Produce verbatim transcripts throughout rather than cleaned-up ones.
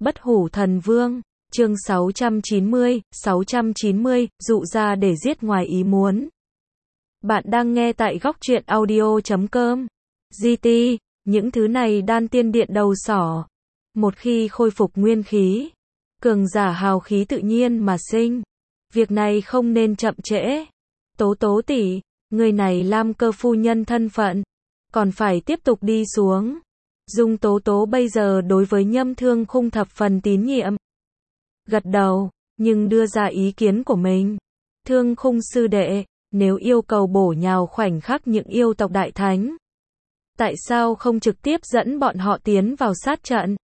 Bất hủ thần vương, chương sáu trăm chín mươi, sáu trăm chín mươi, dụ ra để giết ngoài ý muốn. Bạn đang nghe tại góc truyện audio chấm com. giê tê, những thứ này đan tiên điện đầu sỏ. Một khi khôi phục nguyên khí, cường giả hào khí tự nhiên mà sinh. Việc này không nên chậm trễ. Tố tố tỷ, người này Lam Cơ phu nhân thân phận, còn phải tiếp tục đi xuống. Dung Tố Tố bây giờ đối với Nhâm Thương Khung thập phần tín nhiệm. Gật đầu, nhưng đưa ra ý kiến của mình. Thương Khung sư đệ, nếu yêu cầu bổ nhào khoảnh khắc những yêu tộc đại thánh, tại sao không trực tiếp dẫn bọn họ tiến vào sát trận?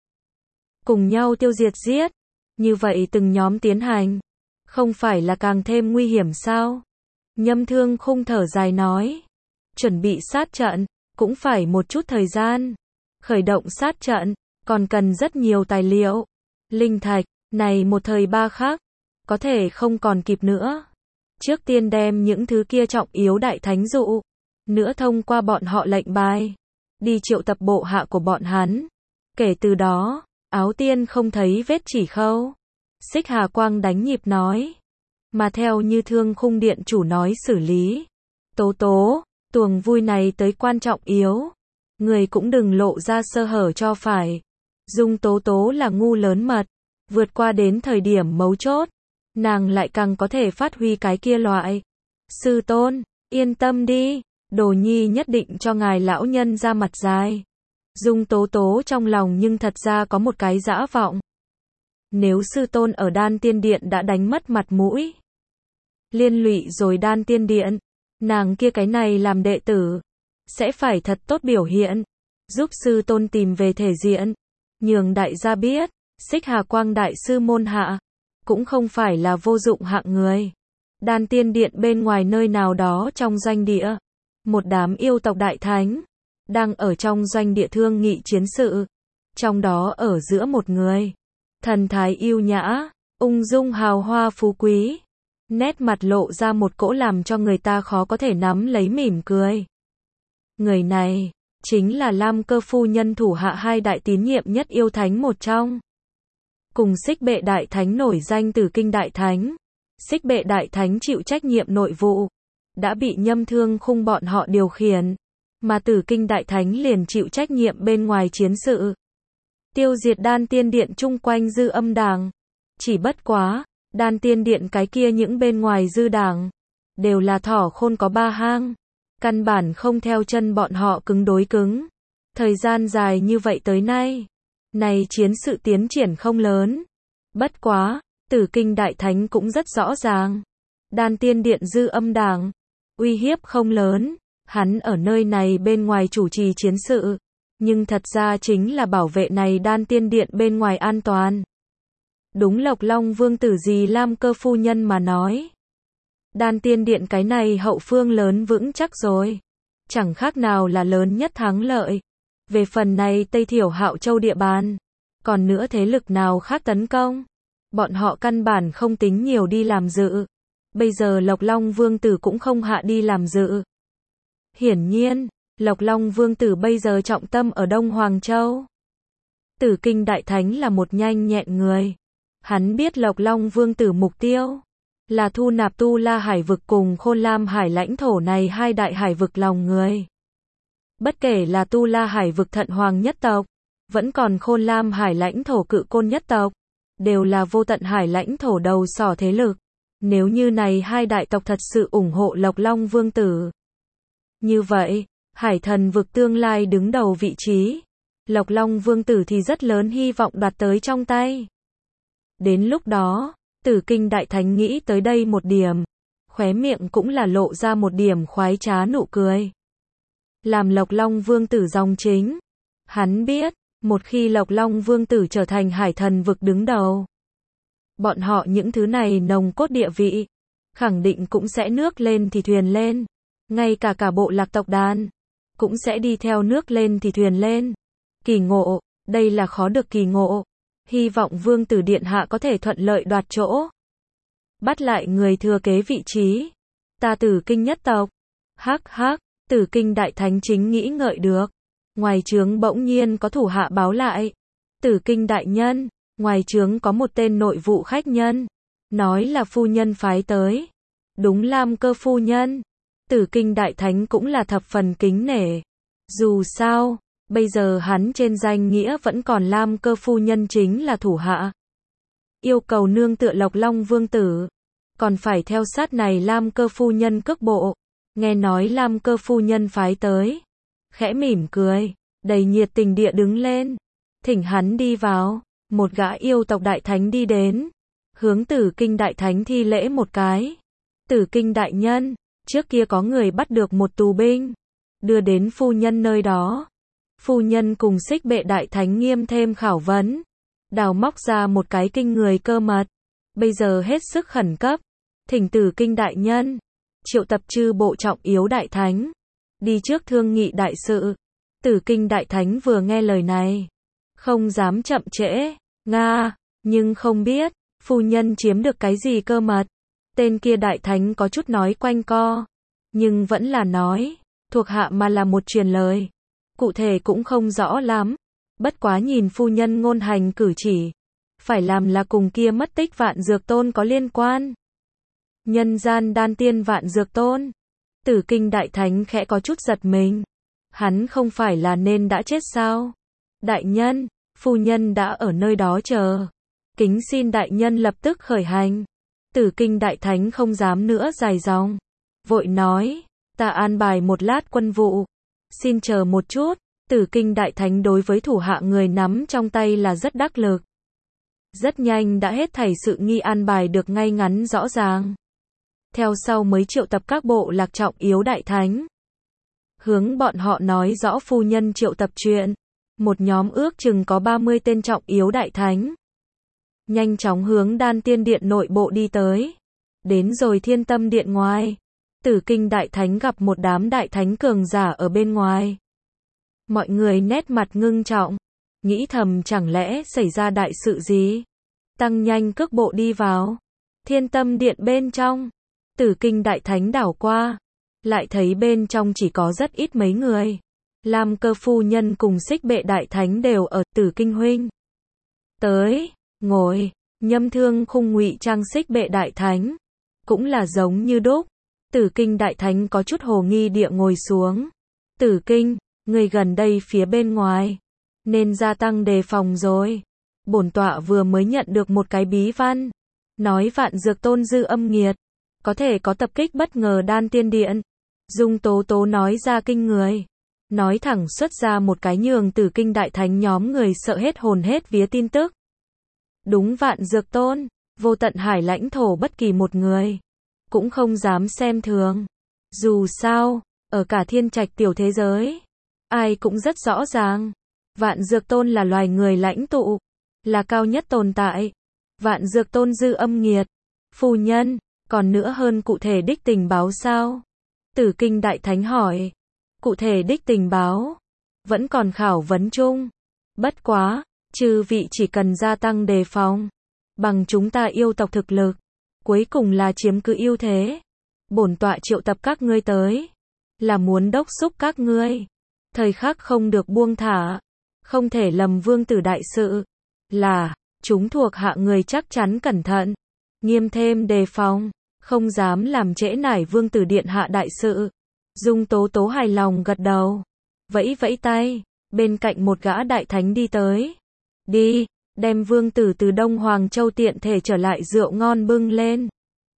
Cùng nhau tiêu diệt giết, như vậy từng nhóm tiến hành, không phải là càng thêm nguy hiểm sao? Nhâm Thương Khung thở dài nói, chuẩn bị sát trận, cũng phải một chút thời gian. Khởi động sát trận, còn cần rất nhiều tài liệu. Linh thạch, này một thời ba khác, có thể không còn kịp nữa. Trước tiên đem những thứ kia trọng yếu đại thánh dụ, nữa thông qua bọn họ lệnh bài, đi triệu tập bộ hạ của bọn hắn. Kể từ đó, áo tiên không thấy vết chỉ khâu. Xích Hà Quang đánh nhịp nói, mà theo như Thương Khung điện chủ nói xử lý. Tố Tố, tuồng vui này tới quan trọng yếu, người cũng đừng lộ ra sơ hở cho phải. Dung Tố Tố là ngu lớn mật, vượt qua đến thời điểm mấu chốt, nàng lại càng có thể phát huy cái kia loại. Sư tôn, yên tâm đi, Đồ Nhi nhất định cho ngài lão nhân ra mặt dài. Dung Tố Tố trong lòng nhưng thật ra có một cái dã vọng. Nếu sư tôn ở Đan Tiên Điện đã đánh mất mặt mũi, liên lụy rồi Đan Tiên Điện, nàng kia cái này làm đệ tử, sẽ phải thật tốt biểu hiện, giúp sư tôn tìm về thể diện, nhường đại gia biết, Xích Hà Quang đại sư môn hạ, cũng không phải là vô dụng hạng người. Đan Tiên Điện bên ngoài nơi nào đó trong doanh địa, một đám yêu tộc đại thánh, đang ở trong doanh địa thương nghị chiến sự, trong đó ở giữa một người, thần thái yêu nhã, ung dung hào hoa phú quý, nét mặt lộ ra một cỗ làm cho người ta khó có thể nắm lấy mỉm cười. Người này, chính là Lam Cơ phu nhân thủ hạ hai đại tín nhiệm nhất yêu thánh một trong. Cùng Xích Bệ Đại Thánh nổi danh Tử Kinh Đại Thánh. Xích Bệ Đại Thánh chịu trách nhiệm nội vụ, đã bị Nhâm Thương Khung bọn họ điều khiển, mà Tử Kinh Đại Thánh liền chịu trách nhiệm bên ngoài chiến sự. Tiêu diệt Đan Tiên Điện chung quanh dư âm đảng. Chỉ bất quá, Đan Tiên Điện cái kia những bên ngoài dư đảng, đều là thỏ khôn có ba hang. Căn bản không theo chân bọn họ cứng đối cứng. Thời gian dài như vậy tới nay, này chiến sự tiến triển không lớn. Bất quá, Tử Kinh Đại Thánh cũng rất rõ ràng. Đan Tiên Điện dư âm đảng, uy hiếp không lớn, hắn ở nơi này bên ngoài chủ trì chiến sự, nhưng thật ra chính là bảo vệ này Đan Tiên Điện bên ngoài an toàn. Đúng Lộc Long Vương tử gì Lam Cơ phu nhân mà nói. Đan Tiên Điện cái này hậu phương lớn vững chắc rồi, chẳng khác nào là lớn nhất thắng lợi. Về phần này Tây Thiểu Hạo Châu địa bàn, còn nữa thế lực nào khác tấn công, bọn họ căn bản không tính nhiều đi làm dự. Bây giờ Lộc Long Vương tử cũng không hạ đi làm dự. Hiển nhiên, Lộc Long Vương tử bây giờ trọng tâm ở Đông Hoàng Châu. Tử Kinh Đại Thánh là một nhanh nhẹn người. Hắn biết Lộc Long Vương tử mục tiêu là thu nạp Tu La Hải vực cùng Khôn Lam Hải lãnh thổ này hai đại hải vực lòng người. Bất kể là Tu La Hải vực Thận Hoàng nhất tộc, vẫn còn Khôn Lam Hải lãnh thổ Cự Côn nhất tộc, đều là Vô Tận Hải lãnh thổ đầu sỏ thế lực. Nếu như này hai đại tộc thật sự ủng hộ Lộc Long Vương tử, như vậy, Hải Thần vực tương lai đứng đầu vị trí, Lộc Long Vương tử thì rất lớn hy vọng đoạt tới trong tay. Đến lúc đó, Tử Kinh Đại Thánh nghĩ tới đây một điểm, khóe miệng cũng là lộ ra một điểm khoái trá nụ cười. Làm Lộc Long Vương tử dòng chính, hắn biết, một khi Lộc Long Vương tử trở thành Hải Thần vực đứng đầu, bọn họ những thứ này nồng cốt địa vị, khẳng định cũng sẽ nước lên thì thuyền lên, ngay cả cả bộ lạc tộc đàn, cũng sẽ đi theo nước lên thì thuyền lên. Kỳ ngộ, đây là khó được kỳ ngộ. Hy vọng Vương tử điện hạ có thể thuận lợi đoạt chỗ, bắt lại người thừa kế vị trí. Ta Tử Kinh nhất tộc. Hắc hắc, Tử Kinh Đại Thánh chính nghĩ ngợi được. Ngoài trướng bỗng nhiên có thủ hạ báo lại. Tử Kinh đại nhân, ngoài trướng có một tên nội vụ khách nhân, nói là phu nhân phái tới. Đúng Lam Cơ phu nhân. Tử Kinh Đại Thánh cũng là thập phần kính nể. Dù sao, bây giờ hắn trên danh nghĩa vẫn còn Lam Cơ phu nhân chính là thủ hạ. Yêu cầu nương tựa Lộc Long Vương tử, còn phải theo sát này Lam Cơ phu nhân cước bộ. Nghe nói Lam Cơ phu nhân phái tới, khẽ mỉm cười, đầy nhiệt tình địa đứng lên, thỉnh hắn đi vào. Một gã yêu tộc đại thánh đi đến, hướng Tử Kinh Đại Thánh thi lễ một cái. Tử Kinh đại nhân, trước kia có người bắt được một tù binh, đưa đến phu nhân nơi đó. Phu nhân cùng Xích Bệ Đại Thánh nghiêm thêm khảo vấn, đào móc ra một cái kinh người cơ mật. Bây giờ hết sức khẩn cấp, thỉnh Tử Kinh đại nhân triệu tập chư bộ trọng yếu đại thánh, đi trước thương nghị đại sự. Tử Kinh Đại Thánh vừa nghe lời này, không dám chậm trễ. Nga, nhưng không biết, phu nhân chiếm được cái gì cơ mật. Tên kia đại thánh có chút nói quanh co, nhưng vẫn là nói, thuộc hạ mà là một truyền lời. Cụ thể cũng không rõ lắm, bất quá nhìn phu nhân ngôn hành cử chỉ, phải làm là cùng kia mất tích Vạn Dược Tôn có liên quan. Nhân gian đan tiên Vạn Dược Tôn. Tử Kinh Đại Thánh khẽ có chút giật mình. Hắn không phải là nên đã chết sao? Đại nhân, phu nhân đã ở nơi đó chờ. Kính xin đại nhân lập tức khởi hành. Tử Kinh Đại Thánh không dám nữa dài dòng, vội nói, ta an bài một lát quân vụ, xin chờ một chút. Tử Kinh Đại Thánh đối với thủ hạ người nắm trong tay là rất đắc lực. Rất nhanh đã hết thảy sự nghi an bài được ngay ngắn rõ ràng. Theo sau mới triệu tập các bộ lạc trọng yếu đại thánh, hướng bọn họ nói rõ phu nhân triệu tập chuyện. Một nhóm ước chừng có ba mươi tên trọng yếu đại thánh, nhanh chóng hướng Đan Tiên Điện nội bộ đi tới. Đến rồi Thiên Tâm Điện ngoài, Tử Kinh Đại Thánh gặp một đám đại thánh cường giả ở bên ngoài. Mọi người nét mặt ngưng trọng, nghĩ thầm chẳng lẽ xảy ra đại sự gì. Tăng nhanh cước bộ đi vào Thiên Tâm Điện bên trong. Tử Kinh Đại Thánh đảo qua, lại thấy bên trong chỉ có rất ít mấy người. Lam Cơ phu nhân cùng Xích Bệ Đại Thánh đều ở. Tử Kinh huynh tới, ngồi. Nhâm Thương Khung ngụy trang Xích Bệ Đại Thánh, cũng là giống như đúc. Tử Kinh Đại Thánh có chút hồ nghi địa ngồi xuống. Tử Kinh, người gần đây phía bên ngoài, nên gia tăng đề phòng rồi. Bổn tọa vừa mới nhận được một cái bí văn, nói Vạn Dược Tôn dư âm nghiệt, có thể có tập kích bất ngờ Đan Tiên Điện. Dung Tố Tố nói ra kinh người, nói thẳng xuất ra một cái nhường Tử Kinh Đại Thánh nhóm người sợ hết hồn hết vía tin tức. Đúng Vạn Dược Tôn, vô tận hải lãnh thổ bất kỳ một người cũng không dám xem thường. Dù sao, ở cả thiên trạch tiểu thế giới, ai cũng rất rõ ràng, Vạn Dược Tôn là loài người lãnh tụ, là cao nhất tồn tại. Vạn Dược Tôn dư âm nghiệt. Phu nhân, còn nữa hơn cụ thể đích tình báo sao? Tử Kinh Đại Thánh hỏi. Cụ thể đích tình báo vẫn còn khảo vấn chung. Bất quá, chư vị chỉ cần gia tăng đề phòng, bằng chúng ta yêu tộc thực lực, cuối cùng là chiếm cứ ưu thế. Bổn tọa triệu tập các ngươi tới, là muốn đốc xúc các ngươi, thời khắc không được buông thả, không thể lầm vương tử đại sự, là chúng thuộc hạ người chắc chắn cẩn thận, nghiêm thêm đề phòng, không dám làm trễ nải vương tử điện hạ đại sự. Dung Tố Tố hài lòng gật đầu, vẫy vẫy tay, bên cạnh một gã đại thánh đi tới. Đi, đem vương tử từ Đông Hoàng Châu tiện thể trở lại rượu ngon bưng lên.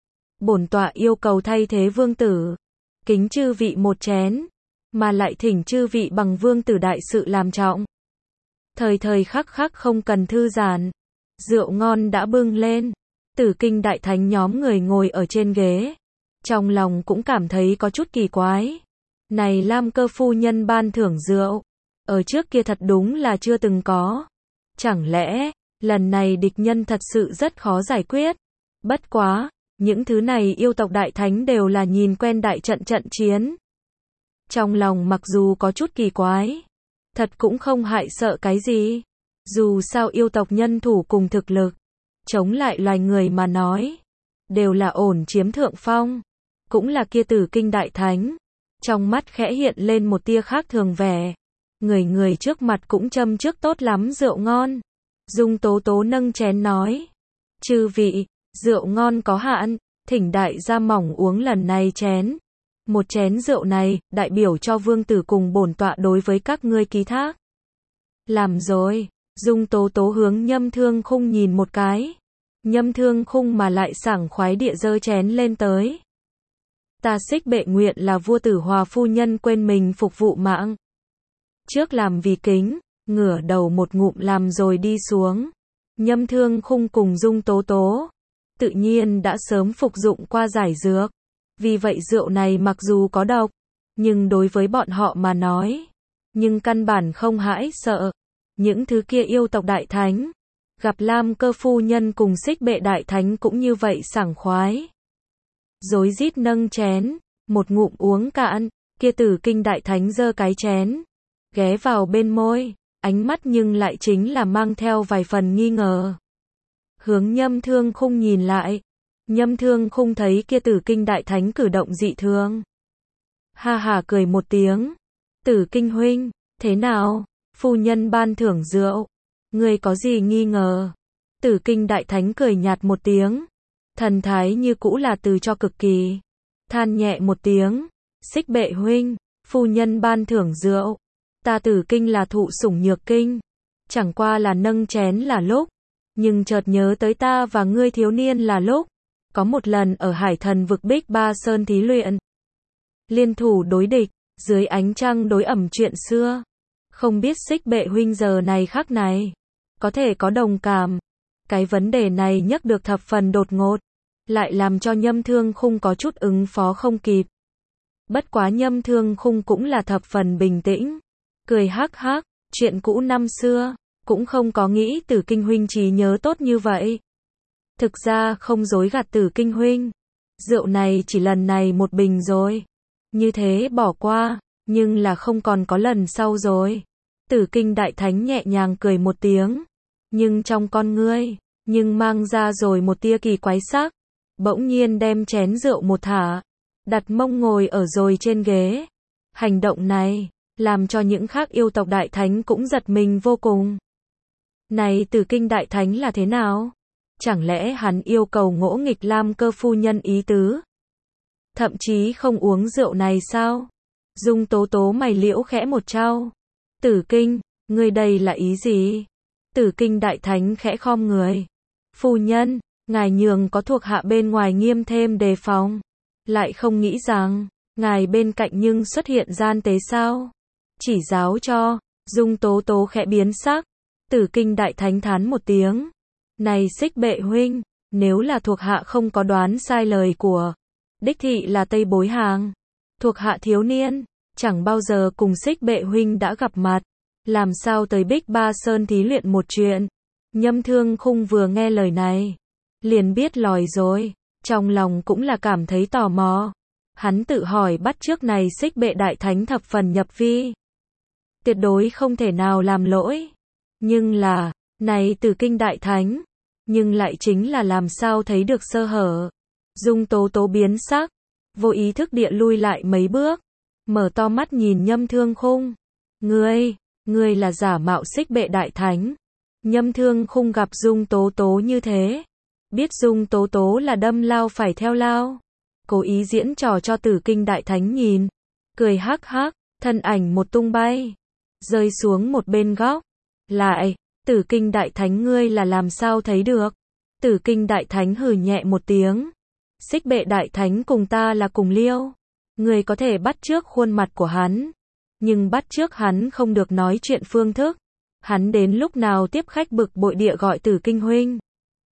Bổn tọa yêu cầu thay thế vương tử, kính chư vị một chén, mà lại thỉnh chư vị bằng vương tử đại sự làm trọng. Thời thời khắc khắc không cần thư giãn. Rượu ngon đã bưng lên, Tử Kinh Đại Thánh nhóm người ngồi ở trên ghế, trong lòng cũng cảm thấy có chút kỳ quái. Này Lam Cơ phu nhân ban thưởng rượu, ở trước kia thật đúng là chưa từng có. Chẳng lẽ, lần này địch nhân thật sự rất khó giải quyết? Bất quá, những thứ này yêu tộc đại thánh đều là nhìn quen đại trận trận chiến. Trong lòng mặc dù có chút kỳ quái, thật cũng không hại sợ cái gì. Dù sao yêu tộc nhân thủ cùng thực lực, chống lại loài người mà nói, đều là ổn chiếm thượng phong. Cũng là kia Tử Kinh Đại Thánh, trong mắt khẽ hiện lên một tia khác thường vẻ. Người người trước mặt cũng châm trước tốt lắm rượu ngon. Dung Tố Tố nâng chén nói. Chư vị, rượu ngon có hạn, thỉnh đại gia mỏng uống lần này chén. Một chén rượu này, đại biểu cho vương tử cùng bổn tọa đối với các ngươi ký thác. Làm rồi, Dung Tố Tố hướng Nhâm Thương Khung nhìn một cái. Nhâm Thương Khung mà lại sảng khoái địa giơ chén lên tới. Ta Xích Bệ nguyện là vua tử hòa phu nhân quên mình phục vụ mạng. Trước làm vì kính, ngửa đầu một ngụm làm rồi đi xuống. Nhâm Thương Khung cùng Dung Tố Tố, tự nhiên đã sớm phục dụng qua giải dược. Vì vậy rượu này mặc dù có độc, nhưng đối với bọn họ mà nói, nhưng căn bản không hãi sợ. Những thứ kia yêu tộc đại thánh, gặp Lam Cơ phu nhân cùng Xích Bệ đại thánh cũng như vậy sảng khoái. Rối rít nâng chén, một ngụm uống cạn, kia Tử Kinh đại thánh giơ cái chén, ghé vào bên môi, ánh mắt nhưng lại chính là mang theo vài phần nghi ngờ. Hướng Nhâm Thương Khung nhìn lại, Nhâm Thương Khung thấy kia Tử Kinh đại thánh cử động dị thường. Ha ha cười một tiếng, Tử Kinh huynh, thế nào, phu nhân ban thưởng rượu, ngươi có gì nghi ngờ? Tử Kinh đại thánh cười nhạt một tiếng, thần thái như cũ là từ cho cực kỳ, than nhẹ một tiếng, Xích Bệ huynh, phu nhân ban thưởng rượu, ta Tử Kinh là thụ sủng nhược kinh, chẳng qua là nâng chén là lúc, nhưng chợt nhớ tới ta và ngươi thiếu niên là lúc, có một lần ở Hải Thần vực Bích Ba Sơn thí luyện, liên thủ đối địch, dưới ánh trăng đối ẩm chuyện xưa, không biết Xích Bệ huynh giờ này khắc này, có thể có đồng cảm. Cái vấn đề này nhắc được thập phần đột ngột, lại làm cho Nhâm Thương Khung có chút ứng phó không kịp. Bất quá Nhâm Thương Khung cũng là thập phần bình tĩnh, cười hắc hắc, chuyện cũ năm xưa, cũng không có nghĩ Tử Kinh huynh trí nhớ tốt như vậy. Thực ra không dối gạt Tử Kinh huynh, rượu này chỉ lần này một bình rồi, như thế bỏ qua, nhưng là không còn có lần sau rồi. Tử Kinh đại thánh nhẹ nhàng cười một tiếng, nhưng trong con ngươi, nhưng mang ra rồi một tia kỳ quái sắc, bỗng nhiên đem chén rượu một thả, đặt mông ngồi ở rồi trên ghế. Hành động này, làm cho những khác yêu tộc đại thánh cũng giật mình vô cùng. Này Tử Kinh đại thánh là thế nào? Chẳng lẽ hắn yêu cầu ngỗ nghịch Lam Cơ phu nhân ý tứ? Thậm chí không uống rượu này sao? Dung Tố Tố mày liễu khẽ một trao. Tử Kinh, ngươi đây là ý gì? Tử Kinh đại thánh khẽ khom người. Phu nhân, ngài nhường có thuộc hạ bên ngoài nghiêm thêm đề phòng. Lại không nghĩ rằng, ngài bên cạnh nhưng xuất hiện gian tế sao? Chỉ giáo cho, Dung Tố Tố khẽ biến sắc. Tử Kinh đại thánh thán một tiếng. Này Xích Bệ huynh, nếu là thuộc hạ không có đoán sai lời của đích thị là Tây Bối Hàng, thuộc hạ thiếu niên, chẳng bao giờ cùng Xích Bệ huynh đã gặp mặt, làm sao tới Bích Ba Sơn thí luyện một chuyện. Nhâm Thương Khung vừa nghe lời này, liền biết lòi rồi, trong lòng cũng là cảm thấy tò mò. Hắn tự hỏi bắt trước này Xích Bệ đại thánh thập phần nhập vi, tuyệt đối không thể nào làm lỗi. Nhưng là, này Tử Kinh đại thánh, nhưng lại chính là làm sao thấy được sơ hở. Dung Tố Tố biến sắc, vô ý thức địa lui lại mấy bước, mở to mắt nhìn Nhâm Thương Khung. Ngươi, ngươi là giả mạo Xích Bệ đại thánh. Nhâm Thương Khung gặp Dung Tố Tố như thế, biết Dung Tố Tố là đâm lao phải theo lao, cố ý diễn trò cho Tử Kinh đại thánh nhìn, cười hắc hắc, thân ảnh một tung bay, rơi xuống một bên góc. Lại, Tử Kinh đại thánh ngươi là làm sao thấy được? Tử Kinh đại thánh hừ nhẹ một tiếng. Xích Bệ đại thánh cùng ta là cùng liêu. Ngươi có thể bắt chước khuôn mặt của hắn, nhưng bắt chước hắn không được nói chuyện phương thức. Hắn đến lúc nào tiếp khách bực bội địa gọi Tử Kinh huynh.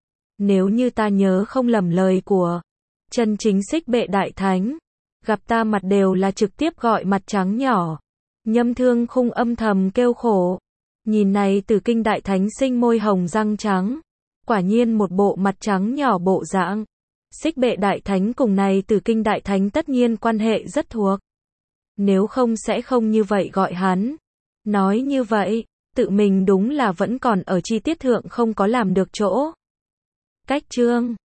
Nếu như ta nhớ không lầm lời của chân chính Xích Bệ đại thánh, gặp ta mặt đều là trực tiếp gọi mặt trắng nhỏ. Nhâm Thương Khung âm thầm kêu khổ. Nhìn này Tử Kinh đại thánh sinh môi hồng răng trắng, quả nhiên một bộ mặt trắng nhỏ bộ dạng. Xích Bệ đại thánh cùng này Tử Kinh đại thánh tất nhiên quan hệ rất thuộc. Nếu không sẽ không như vậy gọi hắn. Nói như vậy, tự mình đúng là vẫn còn ở chi tiết thượng không có làm được chỗ. Cách chương